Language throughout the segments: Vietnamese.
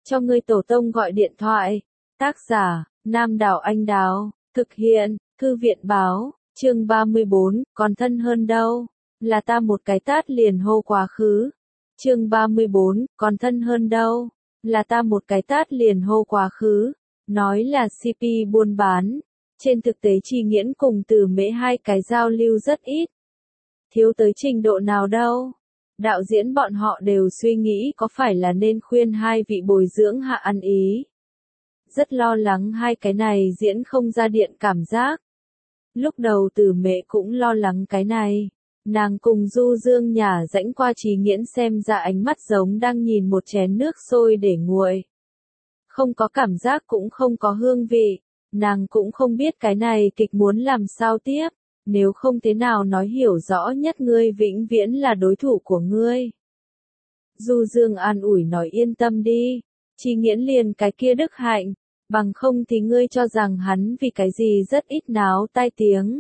cho ngươi tổ tông gọi điện thoại. Tác giả, Nam Đảo Anh Đào, thực hiện, Thư viện báo, chương 34, còn thân hơn đâu, là ta một cái tát liền hô quá khứ. Chương 34, còn thân hơn đâu, là ta một cái tát liền hô quá khứ. Nói là CP buôn bán, trên thực tế Tri Nghiễn cùng Từ Mễ hai cái giao lưu rất ít. Thiếu tới trình độ nào đâu. Đạo diễn bọn họ đều suy nghĩ có phải là nên khuyên hai vị bồi dưỡng hạ ăn ý. Rất lo lắng hai cái này diễn không ra điện cảm giác. Lúc đầu Từ Mễ cũng lo lắng cái này. Nàng cùng Du Dương nhả rãnh qua Tri Nghiễn xem ra ánh mắt giống đang nhìn một chén nước sôi để nguội. Không có cảm giác cũng không có hương vị. Nàng cũng không biết cái này kịch muốn làm sao tiếp. Nếu không thế nào nói hiểu rõ nhất ngươi vĩnh viễn là đối thủ của ngươi. Du Dương an ủi nói yên tâm đi. Tri Nghiễn liền cái kia đức hạnh. Bằng không thì ngươi cho rằng hắn vì cái gì rất ít náo tai tiếng.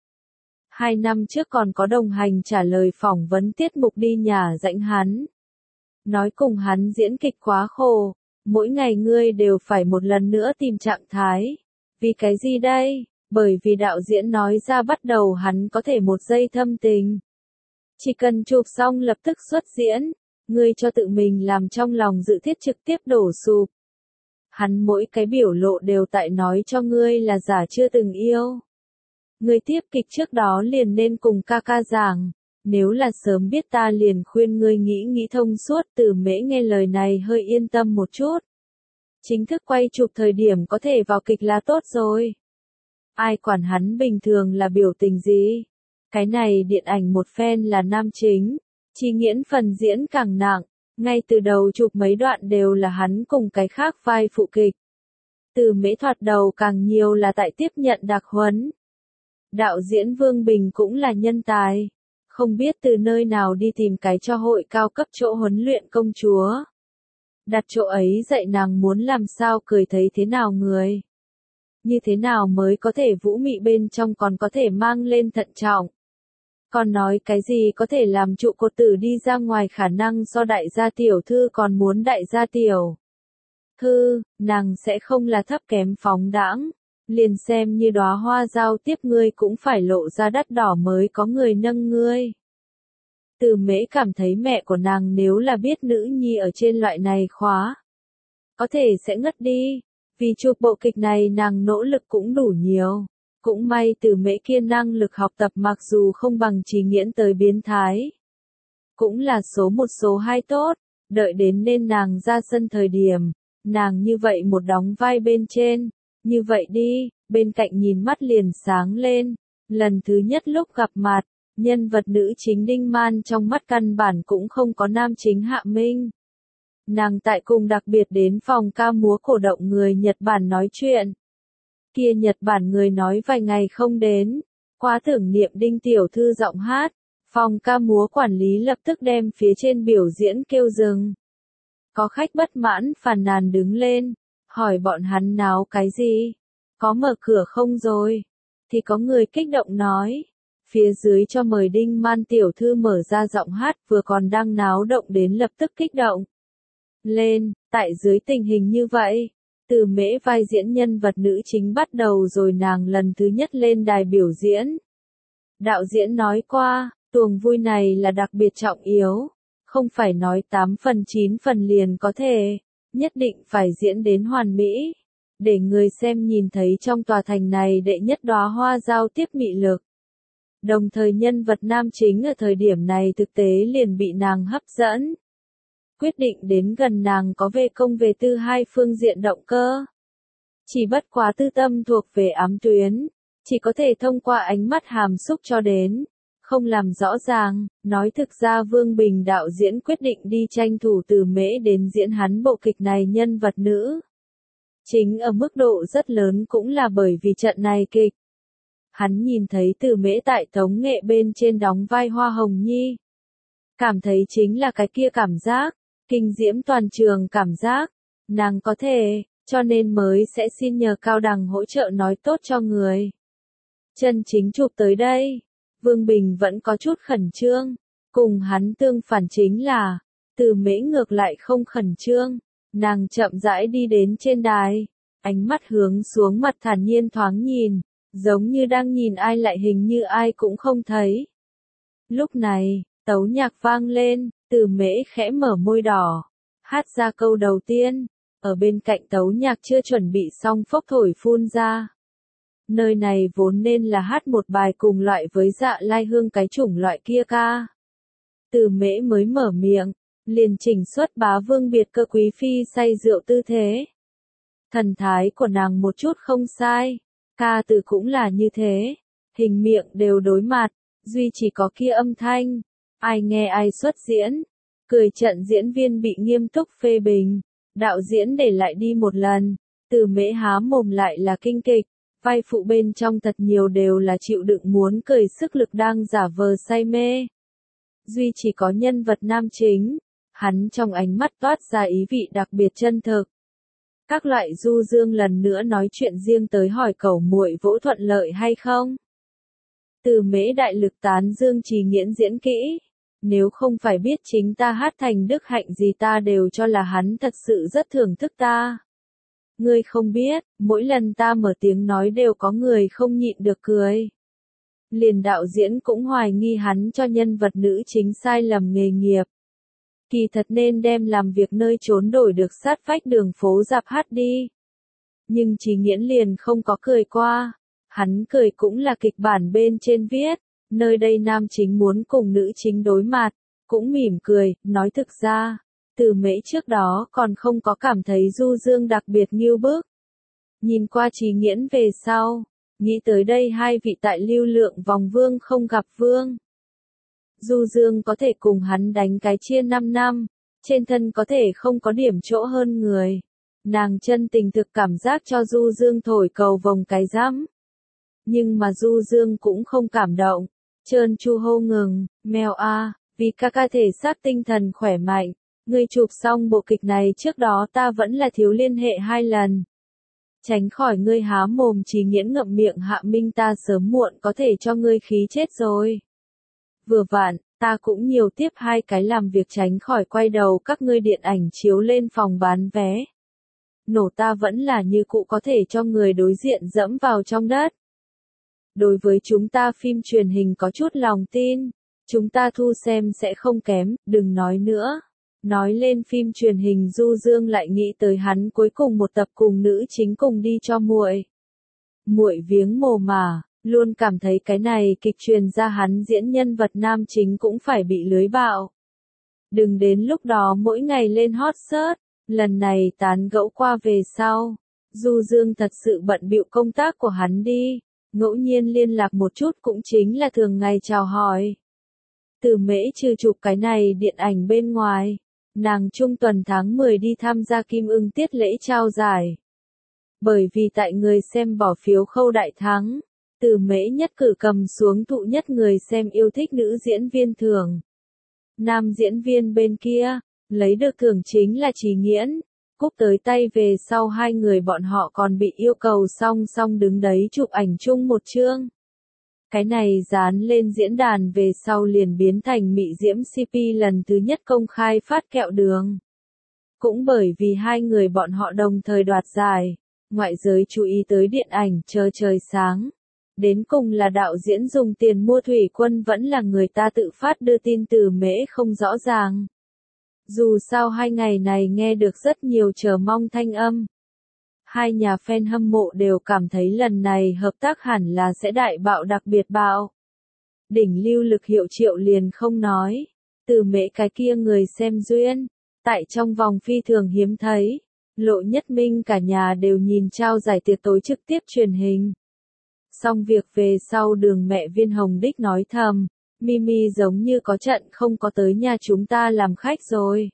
2 năm trước còn có đồng hành trả lời phỏng vấn tiết mục đi nhả rãnh hắn. Nói cùng hắn diễn kịch quá khổ. Mỗi ngày ngươi đều phải một lần nữa tìm trạng thái. Vì cái gì đây? Bởi vì đạo diễn nói ra bắt đầu hắn có thể một giây thâm tình. Chỉ cần chụp xong lập tức xuất diễn. Ngươi cho tự mình làm trong lòng dự thiết trực tiếp đổ sụp. Hắn mỗi cái biểu lộ đều tại nói cho ngươi là giả chưa từng yêu. Ngươi tiếp kịch trước đó liền nên cùng ca ca giảng. Nếu là sớm biết ta liền khuyên ngươi nghĩ thông suốt. Từ Mễ nghe lời này hơi yên tâm một chút. Chính thức quay chụp thời điểm có thể vào kịch là tốt rồi. Ai quản hắn bình thường là biểu tình gì. Cái này điện ảnh một phen là nam chính. Tri Nghiễn phần diễn càng nặng. Ngay từ đầu chụp mấy đoạn đều là hắn cùng cái khác vai phụ kịch. Từ Mễ thoạt đầu càng nhiều là tại tiếp nhận đặc huấn. Đạo diễn Vương Bình cũng là nhân tài. Không biết từ nơi nào đi tìm cái cho hội cao cấp chỗ huấn luyện công chúa. Đặt chỗ ấy dạy nàng muốn làm sao cười thấy thế nào người. Như thế nào mới có thể vũ mị bên trong còn có thể mang lên thận trọng. Còn nói cái gì có thể làm trụ cột tử đi ra ngoài khả năng so đại gia tiểu thư còn muốn đại gia tiểu. Thư, nàng sẽ không là thấp kém phóng đãng. Liền xem như đóa hoa giao tiếp ngươi cũng phải lộ ra đắt đỏ mới có người nâng ngươi. Từ Mễ cảm thấy mẹ của nàng nếu là biết nữ nhi ở trên loại này khóa. Có thể sẽ ngất đi. Vì chụp bộ kịch này nàng nỗ lực cũng đủ nhiều. Cũng may Từ Mễ kia năng lực học tập mặc dù không bằng Tri Nghiễn tới biến thái. Cũng là số 1 số 2 tốt. Đợi đến nên nàng ra sân thời điểm. Nàng như vậy một đóng vai bên trên. Như vậy đi, bên cạnh nhìn mắt liền sáng lên. Lần thứ nhất lúc gặp mặt, nhân vật nữ chính Đinh Man trong mắt căn bản cũng không có nam chính Hạ Minh. Nàng tại cùng đặc biệt đến phòng ca múa cổ động người Nhật Bản nói chuyện. Kia Nhật Bản người nói vài ngày không đến, quá tưởng niệm Đinh tiểu thư giọng hát, phòng ca múa quản lý lập tức đem phía trên biểu diễn kêu dừng. Có khách bất mãn phàn nàn đứng lên, hỏi bọn hắn náo cái gì? Có mở cửa không rồi? Thì có người kích động nói. Phía dưới cho mời Đinh Man tiểu thư mở ra giọng hát vừa còn đang náo động đến lập tức kích động. Lên, tại dưới tình hình như vậy, Từ Mễ vai diễn nhân vật nữ chính bắt đầu rồi nàng lần thứ nhất lên đài biểu diễn. Đạo diễn nói qua, tuồng vui này là đặc biệt trọng yếu, không phải nói 8 phần 9 phần liền có thể, nhất định phải diễn đến hoàn mỹ, để người xem nhìn thấy trong tòa thành này đệ nhất đóa hoa giao tiếp mị lực. Đồng thời nhân vật nam chính ở thời điểm này thực tế liền bị nàng hấp dẫn. Quyết định đến gần nàng có về công về tư hai phương diện động cơ. Chỉ bất quá tư tâm thuộc về ám tuyến, chỉ có thể thông qua ánh mắt hàm xúc cho đến, không làm rõ ràng, nói thực ra Vương Bình đạo diễn quyết định đi tranh thủ Từ Mễ đến diễn hắn bộ kịch này nhân vật nữ. Chính ở mức độ rất lớn cũng là bởi vì trận này kịch. Hắn nhìn thấy Từ Mễ tại tống nghệ bên trên đóng vai Hoa Hồng Nhi. Cảm thấy chính là cái kia cảm giác. Kinh diễm toàn trường cảm giác, nàng có thể, cho nên mới sẽ xin nhờ Cao Đằng hỗ trợ nói tốt cho người. Chân chính chụp tới đây, Vương Bình vẫn có chút khẩn trương, cùng hắn tương phản chính là, Từ Mễ ngược lại không khẩn trương, Nàng chậm rãi đi đến trên đài, ánh mắt hướng xuống mặt thản nhiên thoáng nhìn, giống như đang nhìn ai lại hình như ai cũng không thấy. Lúc này, tấu nhạc vang lên, Từ Mễ khẽ mở môi đỏ, hát ra câu đầu tiên, ở bên cạnh tấu nhạc chưa chuẩn bị xong phốc thổi phun ra. Nơi này vốn nên là hát một bài cùng loại với Dạ Lai Hương cái chủng loại kia ca. Từ Mễ mới mở miệng, liền chỉnh xuất Bá Vương biệt cơ quý phi say rượu tư thế. Thần thái của nàng một chút không sai, ca từ cũng là như thế, hình miệng đều đối mặt, duy chỉ có kia âm thanh, ai nghe ai xuất diễn, cười trận diễn viên bị nghiêm túc phê bình, đạo diễn để lại đi một lần, Từ Mễ há mồm lại là kinh kịch, vai phụ bên trong thật nhiều đều là chịu đựng muốn cười sức lực đang giả vờ say mê. Duy chỉ có nhân vật nam chính, hắn trong ánh mắt toát ra ý vị đặc biệt chân thực. Các loại du dương lần nữa nói chuyện riêng tới hỏi cẩu muội vỗ thuận lợi hay không. Từ Mễ đại lực tán dương Trì Nghiễn diễn kỹ. Nếu không phải biết chính ta hát thành đức hạnh gì ta đều cho là hắn thật sự rất thưởng thức ta. Ngươi không biết, mỗi lần ta mở tiếng nói đều có người không nhịn được cười. Liền đạo diễn cũng hoài nghi hắn cho nhân vật nữ chính sai lầm nghề nghiệp. Kỳ thật nên đem làm việc nơi trốn đổi được sát vách đường phố dạp hát đi. Nhưng Trì Nghiễn liền không có cười qua. Hắn cười cũng là kịch bản bên trên viết, nơi đây nam chính muốn cùng nữ chính đối mặt, cũng mỉm cười, nói thực ra, Từ Mễ trước đó còn không có cảm thấy du dương đặc biệt nghiêu bức. Nhìn qua Trì Nghiễn về sau, nghĩ tới đây hai vị tại lưu lượng vòng vương không gặp vương. Du dương có thể cùng hắn đánh cái chia 5 năm, trên thân có thể không có điểm chỗ hơn người. Nàng chân tình thực cảm giác cho du dương thổi cầu vồng cái rắm. Nhưng mà du dương cũng không cảm động, trơn chu hô ngừng, mèo a, vì ca thể xác tinh thần khỏe mạnh. Ngươi chụp xong bộ kịch này trước đó ta vẫn là thiếu liên hệ 2 lần. Tránh khỏi ngươi há mồm Trì Nghiễn ngậm miệng Hạ Minh ta sớm muộn có thể cho ngươi khí chết rồi. Vừa vặn, ta cũng nhiều tiếp 2 cái làm việc tránh khỏi quay đầu các ngươi điện ảnh chiếu lên phòng bán vé. Nổ ta vẫn là như cũ có thể cho người đối diện dẫm vào trong đất. Đối với chúng ta phim truyền hình có chút lòng tin, chúng ta thu xem sẽ không kém, đừng nói nữa. Nói lên phim truyền hình du dương lại nghĩ tới hắn cuối cùng một tập cùng nữ chính cùng đi cho muội. Muội viếng mồ mà, luôn cảm thấy cái này kịch truyền ra hắn diễn nhân vật nam chính cũng phải bị lưới bạo. Đừng đến lúc đó mỗi ngày lên hot search, lần này tán gẫu qua về sau. Du dương thật sự bận bịu công tác của hắn đi, ngẫu nhiên liên lạc một chút cũng chính là thường ngày chào hỏi. Từ Mễ trừ chụp cái này điện ảnh bên ngoài. Nàng trung tuần tháng 10 đi tham gia Kim Ưng tiết lễ trao giải. Bởi vì tại người xem bỏ phiếu khâu đại thắng, Từ Mễ nhất cử cầm xuống thụ nhất người xem yêu thích nữ diễn viên thưởng. Nam diễn viên bên kia, lấy được thưởng chính là Trì Nghiễn. Cúp tới tay về sau hai người bọn họ còn bị yêu cầu song song đứng đấy chụp ảnh chung một chương. Cái này dán lên diễn đàn về sau liền biến thành mị diễm CP lần thứ nhất công khai phát kẹo đường. Cũng bởi vì hai người bọn họ đồng thời đoạt giải, ngoại giới chú ý tới điện ảnh Chờ Trời Sáng. Đến cùng là đạo diễn dùng tiền mua thủy quân vẫn là người ta tự phát đưa tin Từ Mễ không rõ ràng. Dù sao 2 ngày này nghe được rất nhiều chờ mong thanh âm. Hai nhà fan hâm mộ đều cảm thấy lần này hợp tác hẳn là sẽ đại bạo đặc biệt bạo. Đỉnh lưu lực hiệu triệu liền không nói. Từ Mễ cái kia người xem duyên. Tại trong vòng phi thường hiếm thấy. Lộ Nhất Minh cả nhà đều nhìn trao giải tiệc tối trực tiếp truyền hình. Xong việc về sau Đường mẹ Viên Hồng Đích nói thầm. Mimi giống như có trận không có tới nhà chúng ta làm khách rồi.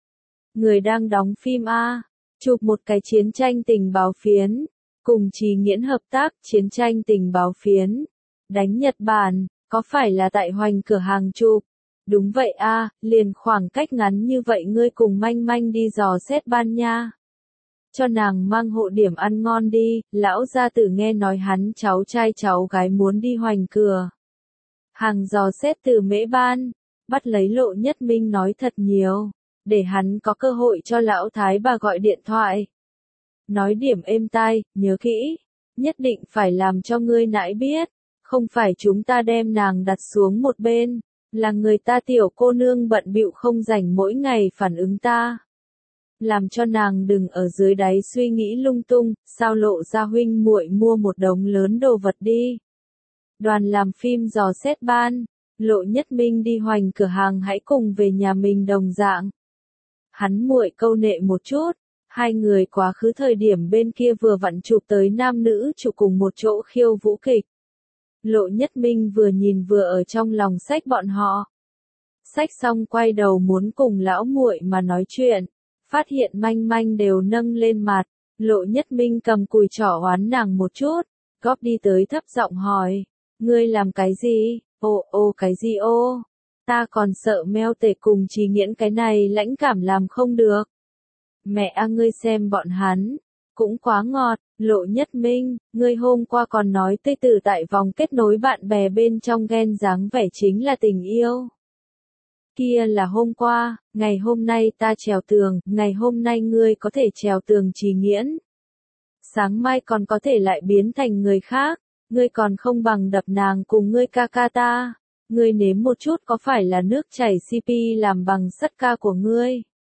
Người đang đóng phim A. Chụp một cái chiến tranh tình báo phiến, cùng Trì Nghiễn hợp tác chiến tranh tình báo phiến, đánh Nhật Bản, có phải là tại Hoành cửa hàng chụp? Đúng vậy a, liền khoảng cách ngắn như vậy ngươi cùng Manh Manh đi dò xét Ban Nha. Cho nàng mang hộ điểm ăn ngon đi, lão gia tử nghe nói hắn cháu trai cháu gái muốn đi Hoành cửa hàng dò xét Từ Mễ Ban, bắt lấy Lộ Nhất Minh nói thật nhiều. để hắn có cơ hội cho lão thái bà gọi điện thoại. Nói điểm êm tai, nhớ kỹ, nhất định phải làm cho ngươi nãi biết, không phải chúng ta đem nàng đặt xuống một bên, là người ta tiểu cô nương bận bịu không rảnh mỗi ngày phản ứng ta. Làm cho nàng đừng ở dưới đáy suy nghĩ lung tung, sao Lộ gia huynh muội mua một đống lớn đồ vật đi. Đoàn làm phim dò xét ban, Lộ Nhất Minh đi hoành cửa hàng hãy cùng về nhà mình đồng dạng. Hắn muội câu nệ một chút, hai người quá khứ thời điểm bên kia vừa vặn chụp tới nam nữ chụp cùng một chỗ khiêu vũ kịch. Lộ Nhất Minh vừa nhìn vừa ở trong lòng xách bọn họ. Xách xong quay đầu muốn cùng lão muội mà nói chuyện, phát hiện manh manh đều nâng lên mặt, Lộ Nhất Minh cầm cùi trỏ oán nàng một chút, góp đi tới thấp giọng hỏi, ngươi làm cái gì, ô cái gì ô, ta còn sợ meo tể cùng Trì Nghiễn cái này lãnh cảm làm không được. Mẹ ngươi xem bọn hắn, cũng quá ngọt, Lộ Nhất Minh, ngươi hôm qua còn nói tây tử tại vòng kết nối bạn bè bên trong ghen dáng vẻ chính là tình yêu. Kia là hôm qua, ngày hôm nay ta trèo tường, ngày hôm nay ngươi có thể trèo tường Trì Nghiễn. Sáng mai còn có thể lại biến thành người khác, ngươi còn không bằng đập nàng cùng ngươi ca ca ta. Ngươi nếm một chút có phải là nước chảy CP làm bằng sắt ca của ngươi.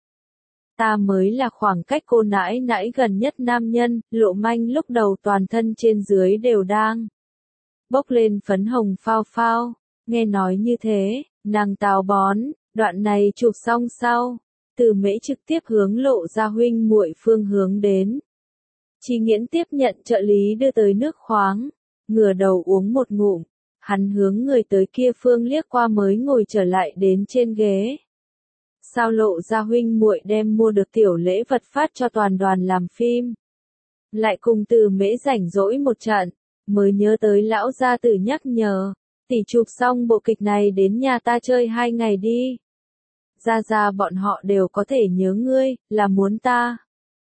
Ta mới là khoảng cách cô nãi nãi gần nhất nam nhân, Lộ Manh lúc đầu toàn thân trên dưới đều đang bốc lên phấn hồng phao phao, nghe nói như thế, nàng táo bón, đoạn này chụp xong sau, Từ Mễ trực tiếp hướng Lộ gia huynh muội phương hướng đến. Trì Nghiễn tiếp nhận trợ lý đưa tới nước khoáng, ngửa đầu uống một ngụm, hắn hướng người tới kia phương liếc qua mới ngồi trở lại đến trên ghế. Sao Lộ gia huynh muội đem mua được tiểu lễ vật phát cho toàn đoàn làm phim. Lại cùng Từ Mễ rảnh rỗi một trận, mới nhớ tới lão gia tử nhắc nhở, tỷ chụp xong bộ kịch này đến nhà ta chơi 2 ngày đi. Gia bọn họ đều có thể nhớ ngươi, là muốn ta.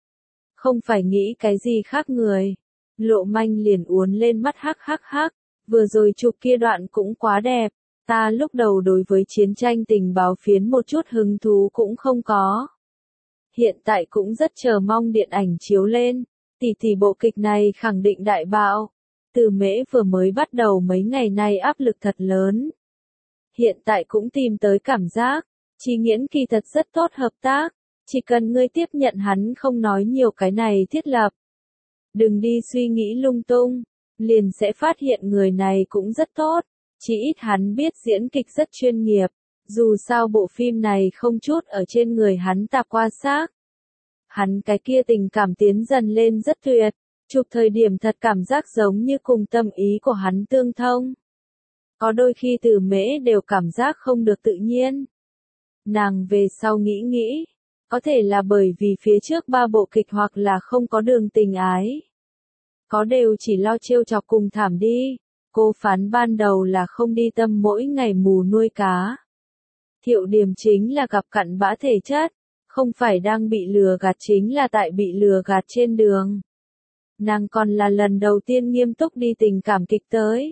Không phải nghĩ cái gì khác người. Lộ Manh liền uốn lên mắt hắc, vừa rồi chụp kia đoạn cũng quá đẹp. Ta lúc đầu đối với chiến tranh tình báo phiến một chút hứng thú cũng không có. Hiện tại cũng rất chờ mong điện ảnh chiếu lên, tỷ bộ kịch này khẳng định đại bạo. Từ Mễ vừa mới bắt đầu mấy ngày nay áp lực thật lớn. Hiện tại cũng tìm tới cảm giác, Trì Nghiễn kỳ thật rất tốt hợp tác, chỉ cần ngươi tiếp nhận hắn không nói nhiều cái này thiết lập. Đừng đi suy nghĩ lung tung, liền sẽ phát hiện người này cũng rất tốt. Chỉ ít hắn biết diễn kịch rất chuyên nghiệp, dù sao bộ phim này không chút ở trên người hắn tạp qua xác. Hắn cái kia tình cảm tiến dần lên rất tuyệt, chụp thời điểm thật cảm giác giống như cùng tâm ý của hắn tương thông. Có đôi khi Từ Mễ đều cảm giác không được tự nhiên. Nàng về sau nghĩ, có thể là bởi vì phía trước 3 bộ kịch hoặc là không có đường tình ái. Có đều chỉ lo trêu chọc cùng thảm đi. Cô phán ban đầu là không đi tâm mỗi ngày mù nuôi cá. Thiệu Điểm chính là gặp cặn bã thể chất, không phải đang bị lừa gạt chính là tại bị lừa gạt trên đường. Nàng còn là lần đầu tiên nghiêm túc đi tình cảm kịch tới.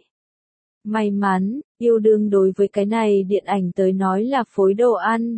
May mắn, yêu đương đối với cái này điện ảnh tới nói là phối đồ ăn.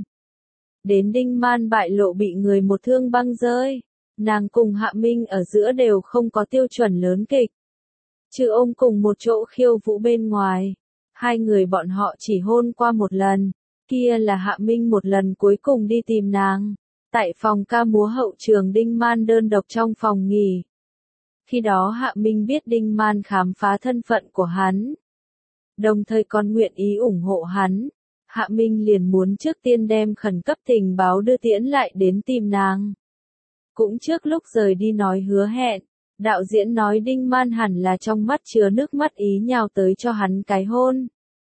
Đến Đinh Man bại lộ bị người một thương băng rơi, nàng cùng Hạ Minh ở giữa đều không có tiêu chuẩn lớn kịch. Trừ ôm cùng một chỗ khiêu vũ bên ngoài, hai người bọn họ chỉ hôn qua một lần, kia là Hạ Minh một lần cuối cùng đi tìm nàng, tại phòng ca múa hậu trường Đinh Man đơn độc trong phòng nghỉ. Khi đó Hạ Minh biết Đinh Man khám phá thân phận của hắn, đồng thời còn nguyện ý ủng hộ hắn, Hạ Minh liền muốn trước tiên đem khẩn cấp tình báo đưa tiễn lại đến tìm nàng. Cũng trước lúc rời đi nói hứa hẹn, đạo diễn nói Đinh Man hẳn là trong mắt chứa nước mắt ý nhào tới cho hắn cái hôn.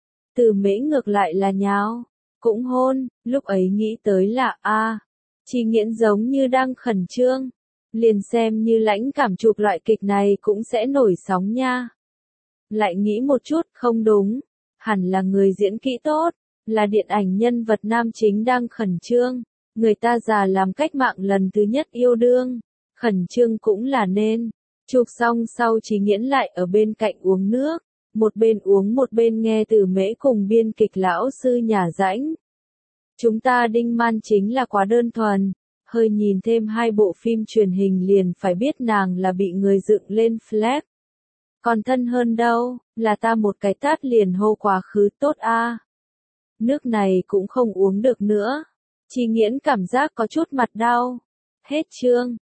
Từ Mễ ngược lại là nhào, cũng hôn, lúc ấy nghĩ tới là Trì Nghiễn giống như đang khẩn trương, liền xem như lãnh cảm chụp loại kịch này cũng sẽ nổi sóng nha. Lại nghĩ một chút không đúng, hẳn là người diễn kỹ tốt, là điện ảnh nhân vật nam chính đang khẩn trương, người ta già làm cách mạng lần thứ nhất yêu đương, khẩn trương cũng là nên. Chụp xong sau Trì Nghiễn lại ở bên cạnh uống nước, một bên uống một bên nghe Từ Mễ cùng biên kịch lão sư nhả rãnh. Chúng ta Đinh Man chính là quá đơn thuần, hơi nhìn thêm 2 bộ phim truyền hình liền phải biết nàng là bị người dựng lên flag. Còn thân hơn đâu, là ta một cái tát liền hô quá khứ tốt a. Nước này cũng không uống được nữa. Chi Nghiễn cảm giác có chút mặt đau. Hết chương.